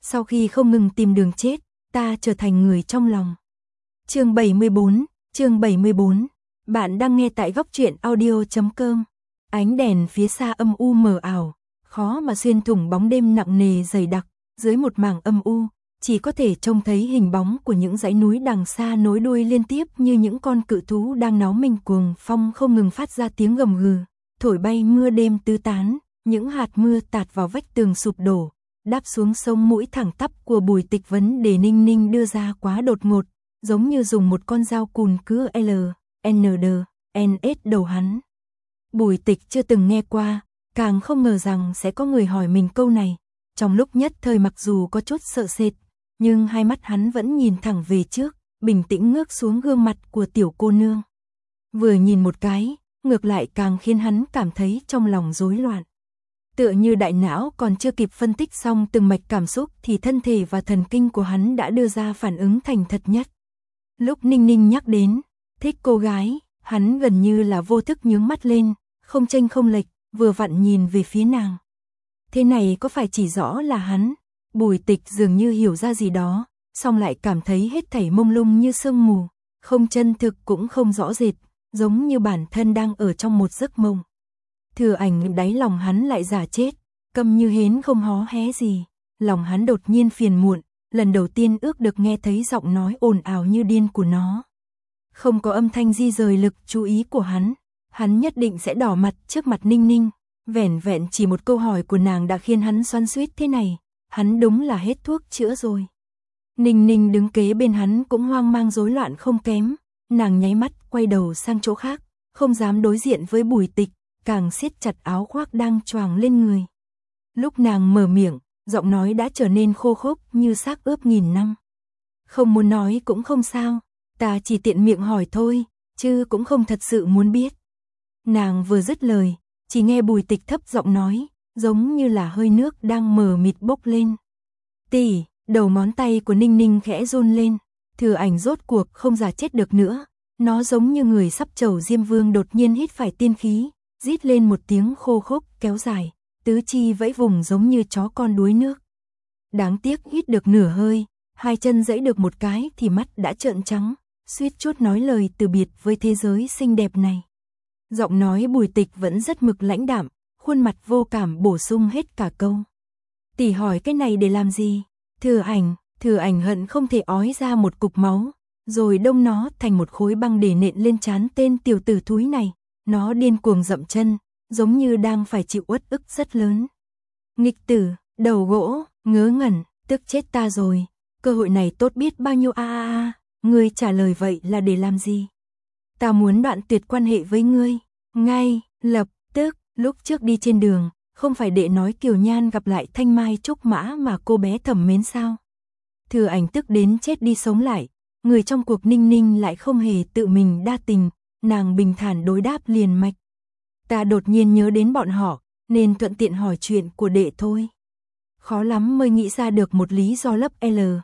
Sau khi không ngừng tìm đường chết, ta trở thành người trong lòng. Chương 74. Bạn đang nghe tại góc truyện audio.com. Ánh đèn phía xa âm u mờ ảo, khó mà xuyên thủng bóng đêm nặng nề dày đặc, dưới một mảng âm u, chỉ có thể trông thấy hình bóng của những dãy núi đằng xa nối đuôi liên tiếp như những con cự thú đang náo mình, cuồng phong không ngừng phát ra tiếng gầm gừ, thổi bay mưa đêm tứ tán, những hạt mưa tạt vào vách tường sụp đổ, đáp xuống sống mũi thẳng tắp của Bùi Tịch. Vấn đề Ninh Ninh đưa ra quá đột ngột, giống như dùng một con dao cùn cứa LND đầu hắn. Bùi Tịch chưa từng nghe qua, càng không ngờ rằng sẽ có người hỏi mình câu này. Trong lúc nhất thời mặc dù có chút sợ sệt, nhưng hai mắt hắn vẫn nhìn thẳng về trước, bình tĩnh ngước xuống gương mặt của tiểu cô nương. Vừa nhìn một cái, ngược lại càng khiến hắn cảm thấy trong lòng rối loạn. Tựa như đại não còn chưa kịp phân tích xong từng mạch cảm xúc thì thân thể và thần kinh của hắn đã đưa ra phản ứng thành thật nhất. Lúc Ninh Ninh nhắc đến thích cô gái, hắn gần như là vô thức nhướng mắt lên, không chênh không lệch, vừa vặn nhìn về phía nàng. Thế này có phải chỉ rõ là hắn? Bùi Tịch dường như hiểu ra gì đó, song lại cảm thấy hết thảy mông lung như sương mù, không chân thực cũng không rõ rệt, giống như bản thân đang ở trong một giấc mộng. Thừa Ảnh đáy lòng hắn lại giả chết, câm như hến không hó hé gì, lòng hắn đột nhiên phiền muộn, lần đầu tiên ước được nghe thấy giọng nói ồn ào như điên của nó. Không có âm thanh di rời lực chú ý của hắn nhất định sẽ đỏ mặt trước mặt Ninh Ninh, vẻn vẹn chỉ một câu hỏi của nàng đã khiến hắn xoắn xuýt thế này, hắn đúng là hết thuốc chữa rồi. Ninh Ninh đứng kế bên hắn cũng hoang mang rối loạn không kém, nàng nháy mắt quay đầu sang chỗ khác, không dám đối diện với Bùi Tịch, càng siết chặt áo khoác đang choàng lên người. Lúc nàng mở miệng, giọng nói đã trở nên khô khốc như xác ướp nghìn năm. Không muốn nói cũng không sao, ta chỉ tiện miệng hỏi thôi, chứ cũng không thật sự muốn biết. Nàng vừa dứt lời, chỉ nghe Bùi Tịch thấp giọng nói, giống như là hơi nước đang mờ mịt bốc lên. Tỷ, đầu ngón tay của Ninh Ninh khẽ run lên, Thừa Ảnh rốt cuộc không giả chết được nữa, nó giống như người sắp trầu Diêm Vương đột nhiên hít phải tiên khí, rít lên một tiếng khô khốc kéo dài, tứ chi vẫy vùng giống như chó con đuối nước. Đáng tiếc hít được nửa hơi, hai chân giãy được một cái thì mắt đã trợn trắng, suýt chút nói lời từ biệt với thế giới xinh đẹp này. Giọng nói Bùi Tịch vẫn rất mực lãnh đạm, khuôn mặt vô cảm bổ sung hết cả câu. Tỷ hỏi cái này để làm gì? Thừa Ảnh hận không thể ói ra một cục máu, rồi đông nó thành một khối băng để nện lên trán tên tiểu tử thúi này. Nó điên cuồng dậm chân, giống như đang phải chịu uất ức rất lớn. Nghịch tử, đầu gỗ, ngớ ngẩn, tức chết ta rồi, cơ hội này tốt biết bao nhiêu ngươi trả lời vậy là để làm gì? Ta muốn đoạn tuyệt quan hệ với ngươi, ngay, lập tức. Lúc trước đi trên đường, không phải đệ nói Kiều Nhan gặp lại Thanh Mai Trúc Mã mà cô bé thầm mến sao? Thừa Ảnh tức đến chết đi sống lại, người trong cuộc Ninh Ninh lại không hề tự mình đa tình, nàng bình thản đối đáp liền mạch. Ta đột nhiên nhớ đến bọn họ, nên thuận tiện hỏi chuyện của đệ thôi. Khó lắm mới nghĩ ra được một lý do lấp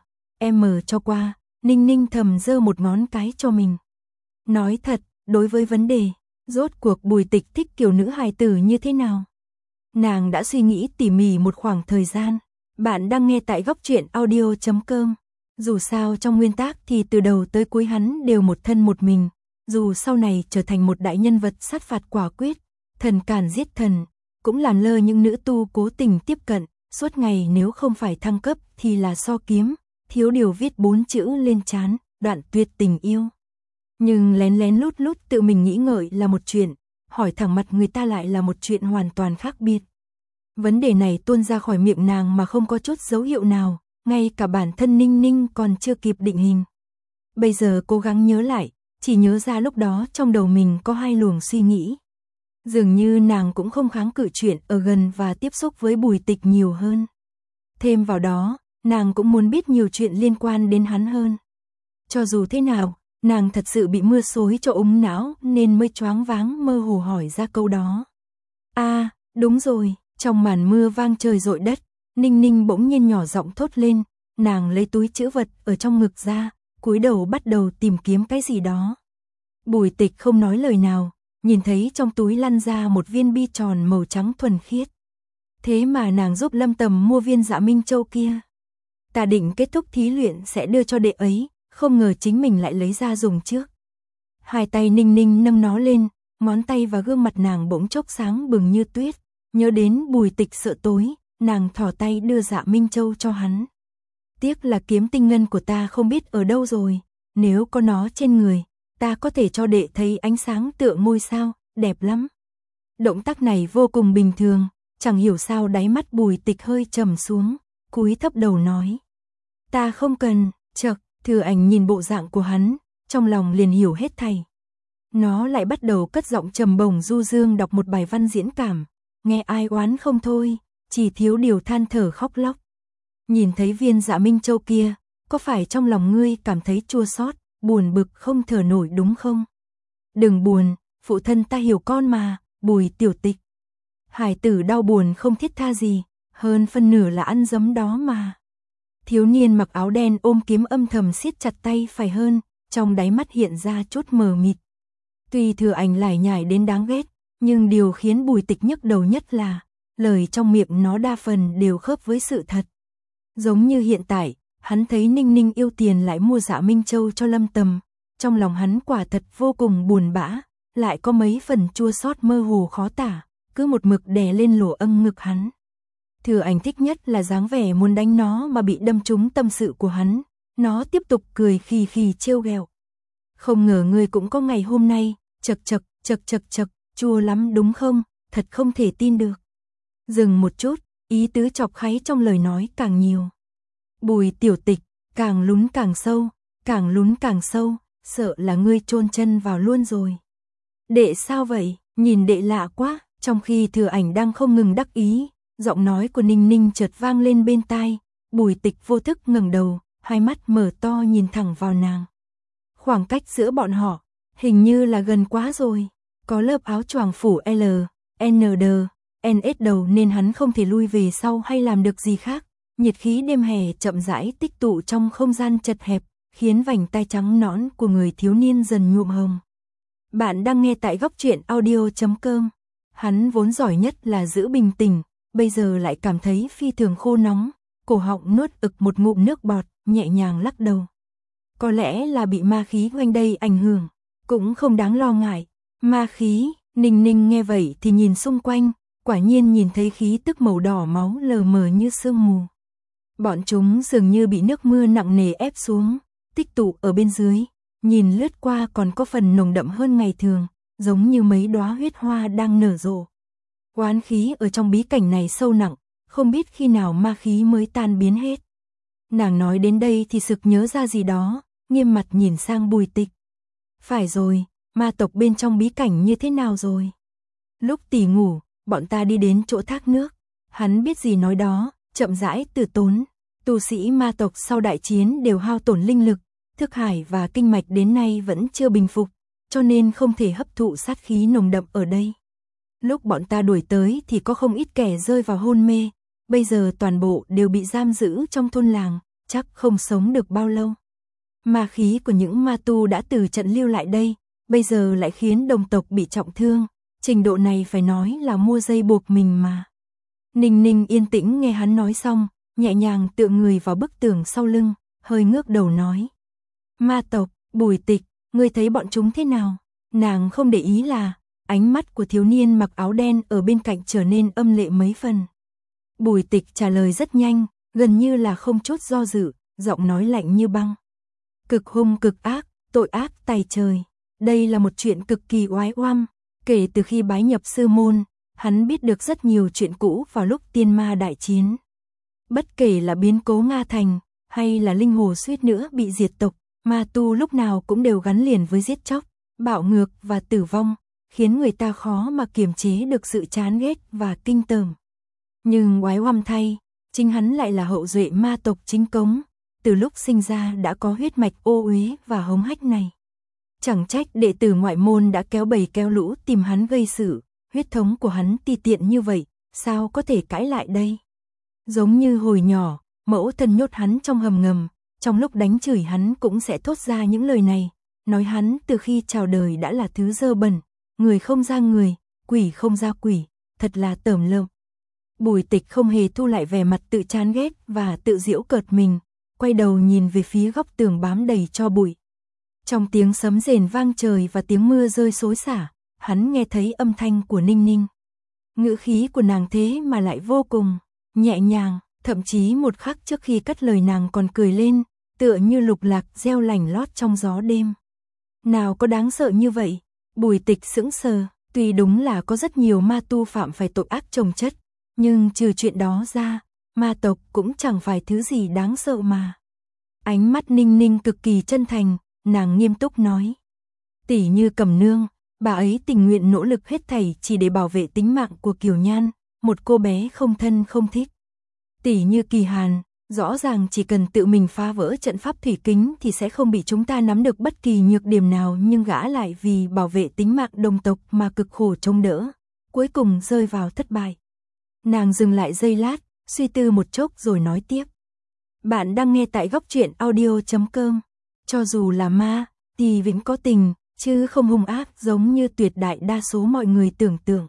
M cho qua, Ninh Ninh thầm giơ một ngón cái cho mình. Nói thật, đối với vấn đề rốt cuộc Bùi Tịch thích kiểu nữ hài tử như thế nào, nàng đã suy nghĩ tỉ mỉ một khoảng thời gian. Bạn đang nghe tại góc truyện audio.com. Dù sao trong nguyên tác thì từ đầu tới cuối hắn đều một thân một mình, dù sau này trở thành một đại nhân vật sát phạt quả quyết, thần càn giết thần, cũng làm lơ những nữ tu cố tình tiếp cận, suốt ngày nếu không phải thăng cấp thì là so kiếm, thiếu điều viết 4 chữ lên trán, đoạn tuyệt tình yêu. Nhưng lén lén lút lút tự mình nghĩ ngợi là một chuyện, hỏi thẳng mặt người ta lại là một chuyện hoàn toàn khác biệt. Vấn đề này tuôn ra khỏi miệng nàng mà không có chút dấu hiệu nào, ngay cả bản thân Ninh Ninh còn chưa kịp định hình. Bây giờ cố gắng nhớ lại, chỉ nhớ ra lúc đó trong đầu mình có hai luồng suy nghĩ. Dường như nàng cũng không kháng cự chuyện ở gần và tiếp xúc với Bùi Tịch nhiều hơn. Thêm vào đó, nàng cũng muốn biết nhiều chuyện liên quan đến hắn hơn. Cho dù thế nào, nàng thật sự bị mưa xối cho úng não nên mới choáng váng mơ hồ hỏi ra câu đó. Đúng rồi, trong màn mưa vang trời rội đất, Ninh Ninh bỗng nhiên nhỏ giọng thốt lên, nàng lấy túi trữ vật ở trong ngực ra, cúi đầu bắt đầu tìm kiếm cái gì đó. Bùi Tịch không nói lời nào, nhìn thấy trong túi lăn ra một viên bi tròn màu trắng thuần khiết. Thế mà nàng giúp Lâm Tầm mua viên Dạ Minh Châu kia. Ta định kết thúc thí luyện sẽ đưa cho đệ ấy, không ngờ chính mình lại lấy ra dùng trước. Hai tay Ninh Ninh nâng nó lên, ngón tay và gương mặt nàng bỗng chốc sáng bừng như tuyết, nhớ đến Bùi Tịch sợ tối, nàng thò tay đưa Dạ Minh Châu cho hắn. Tiếc là kiếm tinh ngân của ta không biết ở đâu rồi, nếu có nó trên người, ta có thể cho đệ thấy ánh sáng tựa ngôi sao, đẹp lắm. Động tác này vô cùng bình thường, chẳng hiểu sao đáy mắt Bùi Tịch hơi trầm xuống, cúi thấp đầu nói. Ta không cần, chợt, Thừa Ảnh nhìn bộ dạng của hắn, trong lòng liền hiểu hết thảy. Nó lại bắt đầu cất giọng trầm bổng du dương đọc một bài văn diễn cảm, nghe ai oán không thôi, chỉ thiếu điều than thở khóc lóc. Nhìn thấy viên Dạ Minh Châu kia, có phải trong lòng ngươi cảm thấy chua xót, buồn bực không thở nổi đúng không? Đừng buồn, phụ thân ta hiểu con mà, Bùi Tiểu Tịch. Hải tử đau buồn không thiết tha gì, hơn phân nửa là ăn dấm đó mà. Thiếu niên mặc áo đen ôm kiếm âm thầm siết chặt tay phải hơn, trong đáy mắt hiện ra chút mờ mịt. Tuy Thừa Ảnh lải nhải đến đáng ghét, nhưng điều khiến Bùi Tịch nhức đầu nhất là lời trong miệng nó đa phần đều khớp với sự thật. Giống như hiện tại, hắn thấy Ninh Ninh yêu tiền lại mua Dạ Minh Châu cho Lâm Tầm, trong lòng hắn quả thật vô cùng buồn bã, lại có mấy phần chua xót mơ hồ khó tả, cứ một mực đè lên lỗ âm ngực hắn. Thừa Ảnh thích nhất là dáng vẻ muốn đánh nó mà bị đâm trúng tâm sự của hắn, nó tiếp tục cười khì khì trêu ghẹo. Không ngờ ngươi cũng có ngày hôm nay, chật, chua lắm đúng không, thật không thể tin được. Dừng một chút, ý tứ chọc kháy trong lời nói càng nhiều. Bùi Tiểu Tịch, càng lún càng sâu, sợ là ngươi chôn chân vào luôn rồi. Đệ sao vậy, nhìn đệ lạ quá, trong khi Thừa Ảnh đang không ngừng đắc ý, giọng nói của Ninh Ninh chợt vang lên bên tai, Bùi Tịch vô thức ngẩng đầu, hai mắt mở to nhìn thẳng vào nàng. Khoảng cách giữa bọn họ, hình như là gần quá rồi, có lớp áo choàng phủ L, N, D, NS đầu nên hắn không thể lui về sau hay làm được gì khác. Nhiệt khí đêm hè chậm rãi tích tụ trong không gian chật hẹp, khiến vành tai trắng nõn của người thiếu niên dần nhuộm hồng. Bạn đang nghe tại góc truyện audio.com. Hắn vốn giỏi nhất là giữ bình tĩnh, bây giờ lại cảm thấy phi thường khô nóng, cổ họng nuốt ực một ngụm nước bọt, nhẹ nhàng lắc đầu. Có lẽ là bị ma khí quanh đây ảnh hưởng, cũng không đáng lo ngại. Ma khí, Ninh Ninh nghe vậy thì nhìn xung quanh, quả nhiên nhìn thấy khí tức màu đỏ máu lờ mờ như sương mù. Bọn chúng dường như bị nước mưa nặng nề ép xuống, tích tụ ở bên dưới, nhìn lướt qua còn có phần nồng đậm hơn ngày thường, giống như mấy đóa huyết hoa đang nở rộ. Oán khí ở trong bí cảnh này sâu nặng, không biết khi nào ma khí mới tan biến hết. Nàng nói đến đây thì sực nhớ ra gì đó, nghiêm mặt nhìn sang Bùi Tịch. Phải rồi, ma tộc bên trong bí cảnh như thế nào rồi? Lúc tỷ ngủ, bọn ta đi đến chỗ thác nước, hắn biết gì nói đó, chậm rãi từ tốn. Tu sĩ ma tộc sau đại chiến đều hao tổn linh lực, thức hải và kinh mạch đến nay vẫn chưa bình phục, cho nên không thể hấp thụ sát khí nồng đậm ở đây. Lúc bọn ta đuổi tới thì có không ít kẻ rơi vào hôn mê, bây giờ toàn bộ đều bị giam giữ trong thôn làng, chắc không sống được bao lâu. Ma khí của những ma tu đã từ trận lưu lại đây, bây giờ lại khiến đồng tộc bị trọng thương, trình độ này phải nói là mua dây buộc mình mà. Ninh Ninh yên tĩnh nghe hắn nói xong, nhẹ nhàng tựa người vào bức tường sau lưng, hơi ngước đầu nói. Ma tộc, Bùi Tịch, ngươi thấy bọn chúng thế nào? Nàng không để ý là, ánh mắt của thiếu niên mặc áo đen ở bên cạnh trở nên âm lệ mấy phần. Bùi Tịch trả lời rất nhanh, gần như là không chút do dự, giọng nói lạnh như băng. Cực hung cực ác, tội ác tày trời. Đây là một chuyện cực kỳ oái oăm, kể từ khi bái nhập sư môn, hắn biết được rất nhiều chuyện cũ vào lúc tiên ma đại chiến. Bất kể là biến cố Nga Thành, hay là linh hồ suýt nữa bị diệt tộc, ma tu lúc nào cũng đều gắn liền với giết chóc, bạo ngược và tử vong, khiến người ta khó mà kiềm chế được sự chán ghét và kinh tởm. Nhưng oái oăm thay, chính hắn lại là hậu duệ ma tộc chính cống, từ lúc sinh ra đã có huyết mạch ô uế và hống hách này. Chẳng trách đệ tử ngoại môn đã kéo bầy kéo lũ tìm hắn gây sự, huyết thống của hắn ti tiện như vậy, sao có thể cãi lại đây? Giống như hồi nhỏ, mẫu thân nhốt hắn trong hầm ngầm, trong lúc đánh chửi hắn cũng sẽ thốt ra những lời này, nói hắn từ khi chào đời đã là thứ dơ bẩn, người không ra người, quỷ không ra quỷ, thật là tởm lợm. Bùi Tịch không hề thu lại vẻ mặt tự chán ghét và tự giễu cợt mình, quay đầu nhìn về phía góc tường bám đầy tro bụi. Trong tiếng sấm rền vang trời và tiếng mưa rơi xối xả, hắn nghe thấy âm thanh của Ninh Ninh. Ngữ khí của nàng thế mà lại vô cùng nhẹ nhàng, thậm chí một khắc trước khi cất lời nàng còn cười lên, tựa như lục lạc reo lành lót trong gió đêm. Nào có đáng sợ như vậy? Bùi Tịch sững sờ, tuy đúng là có rất nhiều ma tu phạm phải tội ác chồng chất, nhưng trừ chuyện đó ra, ma tộc cũng chẳng phải thứ gì đáng sợ mà. Ánh mắt Ninh Ninh cực kỳ chân thành, nàng nghiêm túc nói. Tỷ Như Cẩm Nương, bà ấy tình nguyện nỗ lực hết thảy chỉ để bảo vệ tính mạng của Kiều Nhan, một cô bé không thân không thích. Tỷ Như Kỳ Hàn, rõ ràng chỉ cần tự mình phá vỡ trận pháp thủy kính thì sẽ không bị chúng ta nắm được bất kỳ nhược điểm nào, nhưng gã lại vì bảo vệ tính mạng đồng tộc mà cực khổ chống đỡ, cuối cùng rơi vào thất bại. Nàng dừng lại giây lát, suy tư một chốc rồi nói tiếp. Bạn đang nghe tại góc truyện audio.com. Cho dù là ma, thì vẫn có tình, chứ không hung ác giống như tuyệt đại đa số mọi người tưởng tượng.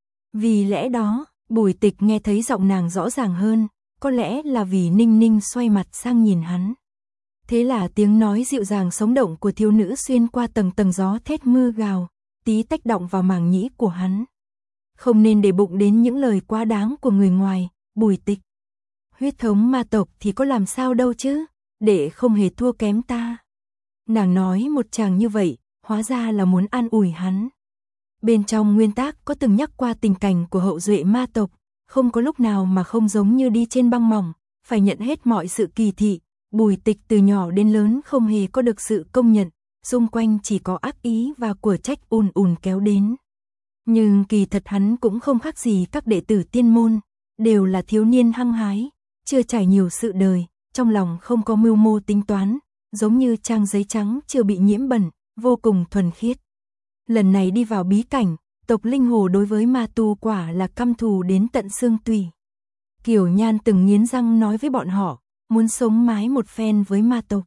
Vì lẽ đó, Bùi Tịch nghe thấy giọng nàng rõ ràng hơn, có lẽ là vì Ninh Ninh xoay mặt sang nhìn hắn. Thế là tiếng nói dịu dàng sống động của thiếu nữ xuyên qua tầng tầng gió thét mưa gào, tí tách động vào màng nhĩ của hắn. Không nên để bụng đến những lời quá đáng của người ngoài, Bùi Tịch. Huyết thống ma tộc thì có làm sao đâu chứ, để không hề thua kém ta. Nàng nói một chàng như vậy, hóa ra là muốn an ủi hắn. Bên trong nguyên tác có từng nhắc qua tình cảnh của hậu duệ ma tộc, không có lúc nào mà không giống như đi trên băng mỏng, phải nhận hết mọi sự kỳ thị. Bùi Tịch từ nhỏ đến lớn không hề có được sự công nhận, xung quanh chỉ có ác ý và của trách ùn ùn kéo đến. Nhưng kỳ thật hắn cũng không khác gì các đệ tử tiên môn, đều là thiếu niên hăng hái, chưa trải nhiều sự đời, trong lòng không có mưu mô tính toán, giống như trang giấy trắng chưa bị nhiễm bẩn, vô cùng thuần khiết. Lần này đi vào bí cảnh, tộc Linh Hồ đối với ma tu quả là căm thù đến tận xương tủy. Kiều Nhan từng nghiến răng nói với bọn họ, muốn sống mái một phen với ma tộc.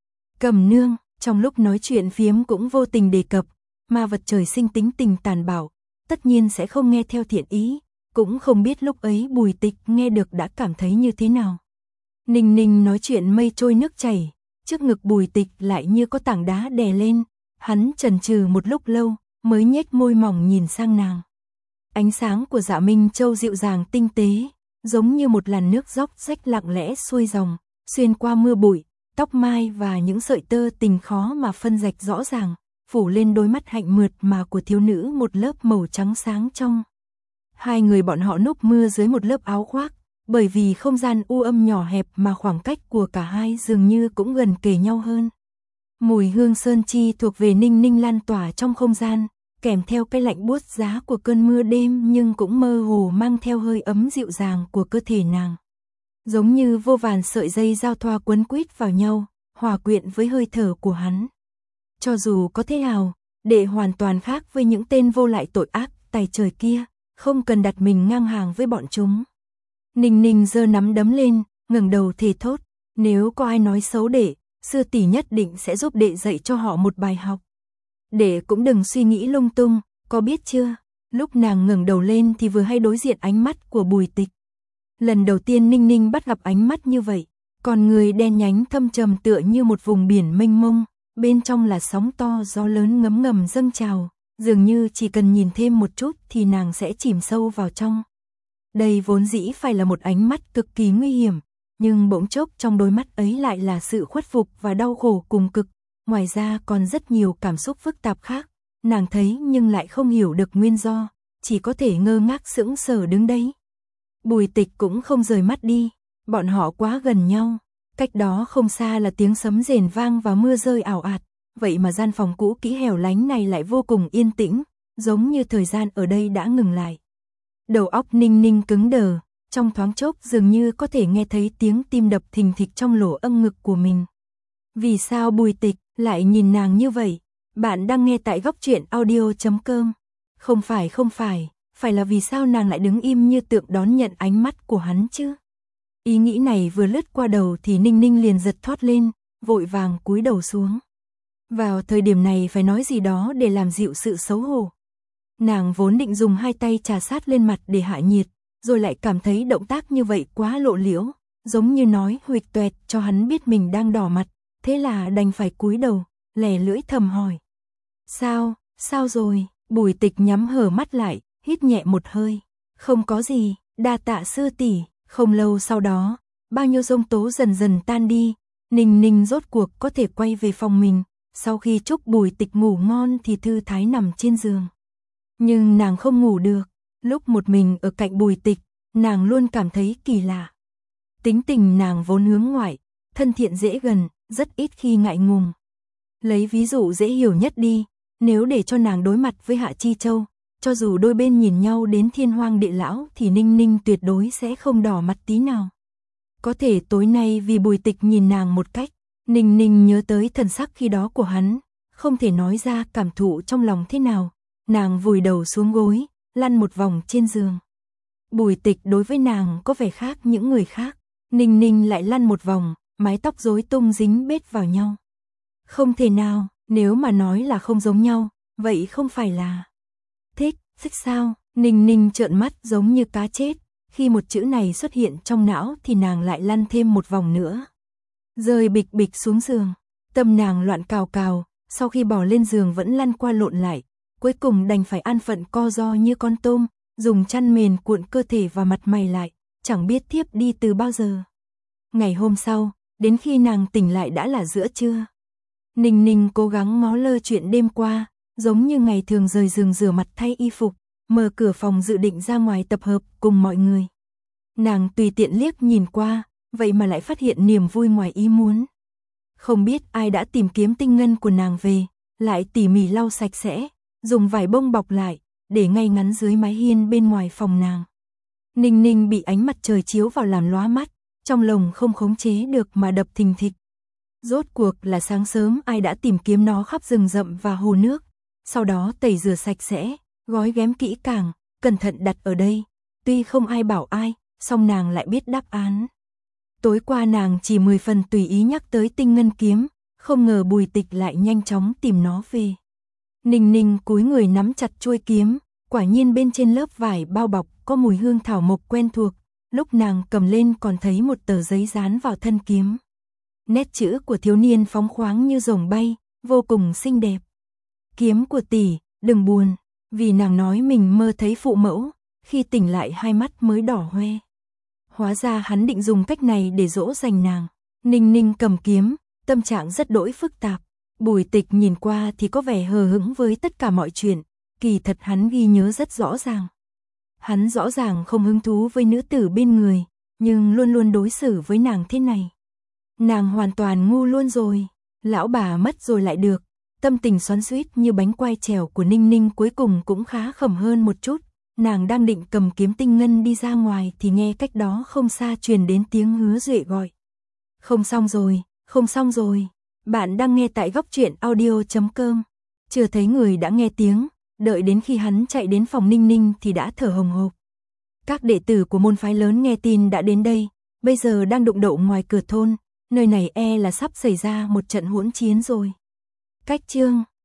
Cẩm Nương, trong lúc nói chuyện phiếm cũng vô tình đề cập, ma vật trời sinh tính tình tàn bạo, tất nhiên sẽ không nghe theo thiện ý, cũng không biết lúc ấy Bùi Tịch nghe được đã cảm thấy như thế nào. Ninh Ninh nói chuyện mây trôi nước chảy, trước ngực Bùi Tịch lại như có tảng đá đè lên, hắn chần chừ một lúc lâu, mới nhếch môi mỏng nhìn sang nàng. Ánh sáng của Dạ Minh Châu dịu dàng tinh tế, giống như một làn nước róc rách lặng lẽ xuôi dòng, xuyên qua mưa bụi, tóc mai và những sợi tơ tình khó mà phân rạch rõ ràng, phủ lên đôi mắt hạnh mượt mà của thiếu nữ một lớp màu trắng sáng trong. Hai người bọn họ núp mưa dưới một lớp áo khoác, bởi vì không gian u âm nhỏ hẹp mà khoảng cách của cả hai dường như cũng gần kề nhau hơn. Mùi hương sơn chi thuộc về Ninh Ninh lan tỏa trong không gian, kèm theo cái lạnh buốt giá của cơn mưa đêm, nhưng cũng mơ hồ mang theo hơi ấm dịu dàng của cơ thể nàng. Giống như vô vàn sợi dây giao thoa quấn quýt vào nhau, hòa quyện với hơi thở của hắn. Cho dù có thế nào, để hoàn toàn khác với những tên vô lại tội ác tày trời kia, không cần đặt mình ngang hàng với bọn chúng. Ninh Ninh giơ nắm đấm lên, ngẩng đầu thề thốt, nếu có ai nói xấu đệ, sư tỷ nhất định sẽ giúp đệ dạy cho họ một bài học. Đệ cũng đừng suy nghĩ lung tung, có biết chưa? Lúc nàng ngẩng đầu lên thì vừa hay đối diện ánh mắt của Bùi Tịch. Lần đầu tiên Ninh Ninh bắt gặp ánh mắt như vậy, còn người đen nhánh thâm trầm tựa như một vùng biển mênh mông, bên trong là sóng to gió lớn ngấm ngầm dâng trào, dường như chỉ cần nhìn thêm một chút thì nàng sẽ chìm sâu vào trong. Đây vốn dĩ phải là một ánh mắt cực kỳ nguy hiểm, nhưng bỗng chốc trong đôi mắt ấy lại là sự khuất phục và đau khổ cùng cực, ngoài ra còn rất nhiều cảm xúc phức tạp khác, nàng thấy nhưng lại không hiểu được nguyên do, chỉ có thể ngơ ngác sững sờ đứng đấy. Bùi Tịch cũng không rời mắt đi, bọn họ quá gần nhau, cách đó không xa là tiếng sấm rền vang và mưa rơi ảo ạt, vậy mà gian phòng cũ kỹ hẻo lánh này lại vô cùng yên tĩnh, giống như thời gian ở đây đã ngừng lại. Đầu óc Ninh Ninh cứng đờ, trong thoáng chốc dường như có thể nghe thấy tiếng tim đập thình thịch trong lỗ âm ngực của mình. Vì sao Bùi Tịch lại nhìn nàng như vậy? Bạn đang nghe tại góc truyện audio.com. Không phải, phải là vì sao nàng lại đứng im như tượng đón nhận ánh mắt của hắn chứ? Ý nghĩ này vừa lướt qua đầu thì Ninh Ninh liền giật thoát lên, vội vàng cúi đầu xuống. Vào thời điểm này phải nói gì đó để làm dịu sự xấu hổ. Nàng vốn định dùng hai tay trà sát lên mặt để hạ nhiệt, rồi lại cảm thấy động tác như vậy quá lộ liễu, giống như nói huỵch toẹt cho hắn biết mình đang đỏ mặt, thế là đành phải cúi đầu, lè lưỡi thầm hỏi. Sao rồi? Bùi Tịch nhắm hờ mắt lại, hít nhẹ một hơi. Không có gì, đa tạ sư tỷ. Không lâu sau đó, bao nhiêu giông tố dần dần tan đi, Ninh Ninh rốt cuộc có thể quay về phòng mình, sau khi chúc Bùi Tịch ngủ ngon thì thư thái nằm trên giường. Nhưng nàng không ngủ được, lúc một mình ở cạnh Bùi Tịch, nàng luôn cảm thấy kỳ lạ. Tính tình nàng vốn hướng ngoại, thân thiện dễ gần, rất ít khi ngại ngùng. Lấy ví dụ dễ hiểu nhất đi, nếu để cho nàng đối mặt với Hạ Chi Châu, cho dù đôi bên nhìn nhau đến thiên hoang địa lão thì Ninh Ninh tuyệt đối sẽ không đỏ mặt tí nào. Có thể tối nay vì Bùi Tịch nhìn nàng một cách, Ninh Ninh nhớ tới thần sắc khi đó của hắn, không thể nói ra cảm thụ trong lòng thế nào. Nàng vùi đầu xuống gối, lăn một vòng trên giường. Bùi Tịch đối với nàng có vẻ khác những người khác, Ninh Ninh lại lăn một vòng, mái tóc rối tung dính bết vào nhau. Không thể nào, nếu mà nói là không giống nhau, vậy không phải là thích sao? Ninh Ninh trợn mắt giống như cá chết, khi một chữ này xuất hiện trong não thì nàng lại lăn thêm một vòng nữa. Rơi bịch bịch xuống giường, tâm nàng loạn cào cào, sau khi bỏ lên giường vẫn lăn qua lộn lại, cuối cùng đành phải an phận co ro như con tôm, dùng chăn mền cuộn cơ thể và mặt mày lại, chẳng biết thiếp đi từ bao giờ. Ngày hôm sau, đến khi nàng tỉnh lại đã là giữa trưa. Ninh Ninh cố gắng ngó lơ chuyện đêm qua, giống như ngày thường rời giường rửa mặt thay y phục, mở cửa phòng dự định ra ngoài tập hợp cùng mọi người. Nàng tùy tiện liếc nhìn qua, vậy mà lại phát hiện niềm vui ngoài ý muốn. Không biết ai đã tìm kiếm tinh ngân của nàng về, lại tỉ mỉ lau sạch sẽ, dùng vải bông bọc lại, để ngay ngắn dưới mái hiên bên ngoài phòng nàng. Ninh Ninh bị ánh mặt trời chiếu vào làm lóa mắt, trong lòng không khống chế được mà đập thình thịch. Rốt cuộc là sáng sớm ai đã tìm kiếm nó khắp rừng rậm và hồ nước, sau đó tẩy rửa sạch sẽ, gói ghém kỹ càng, cẩn thận đặt ở đây. Tuy không ai bảo ai, song nàng lại biết đáp án. Tối qua nàng chỉ 10 phần tùy ý nhắc tới tinh ngân kiếm, không ngờ Bùi Tịch lại nhanh chóng tìm nó về. Ninh Ninh cúi người nắm chặt chuôi kiếm, quả nhiên bên trên lớp vải bao bọc có mùi hương thảo mộc quen thuộc, lúc nàng cầm lên còn thấy một tờ giấy dán vào thân kiếm. Nét chữ của thiếu niên phóng khoáng như rồng bay, vô cùng xinh đẹp. Kiếm của tỷ, đừng buồn, vì nàng nói mình mơ thấy phụ mẫu, khi tỉnh lại hai mắt mới đỏ hoe. Hóa ra hắn định dùng cách này để dỗ dành nàng. Ninh Ninh cầm kiếm, tâm trạng rất đỗi phức tạp. Bùi Tịch nhìn qua thì có vẻ hờ hững với tất cả mọi chuyện, kỳ thật hắn ghi nhớ rất rõ ràng. Hắn rõ ràng không hứng thú với nữ tử bên người, nhưng luôn luôn đối xử với nàng thế này. Nàng hoàn toàn ngu luôn rồi, lão bà mất rồi lại được. Tâm tình xoắn xuýt như bánh quai trèo của Ninh Ninh cuối cùng cũng khá khẩm hơn một chút. Nàng đang định cầm kiếm tinh ngân đi ra ngoài thì nghe cách đó không xa truyền đến tiếng Hứa Duệ gọi. Không xong rồi. Bạn đang nghe tại Góc Truyện Audio.com. Chưa thấy người đã nghe tiếng, đợi đến khi hắn chạy đến phòng Ninh Ninh thì đã thở hồng hộc. Các đệ tử của môn phái lớn nghe tin đã đến đây, bây giờ đang đụng độ ngoài cửa thôn, nơi này là sắp xảy ra một trận hỗn chiến rồi. Cách chương